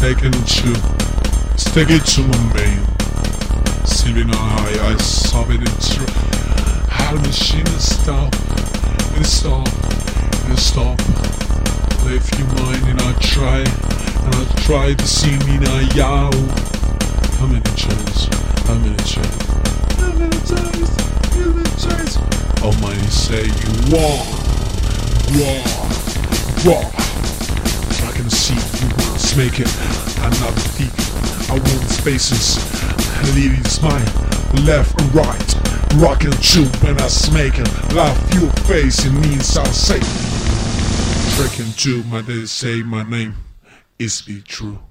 taking it to, stick it to my main. Sleeping on high, I saw it into how the machine is stop, it stop, it stop. Left your mind and I try to see me now, yow. How many tries? How many tries? How many tries? How many tries? Almighty say you walk. I can see you once make it another peak. I want spaces, leading smile, left and right. Rockin' true when I smake it. Laugh your face, it means I'll say. Tricking to my day, say my name is be true.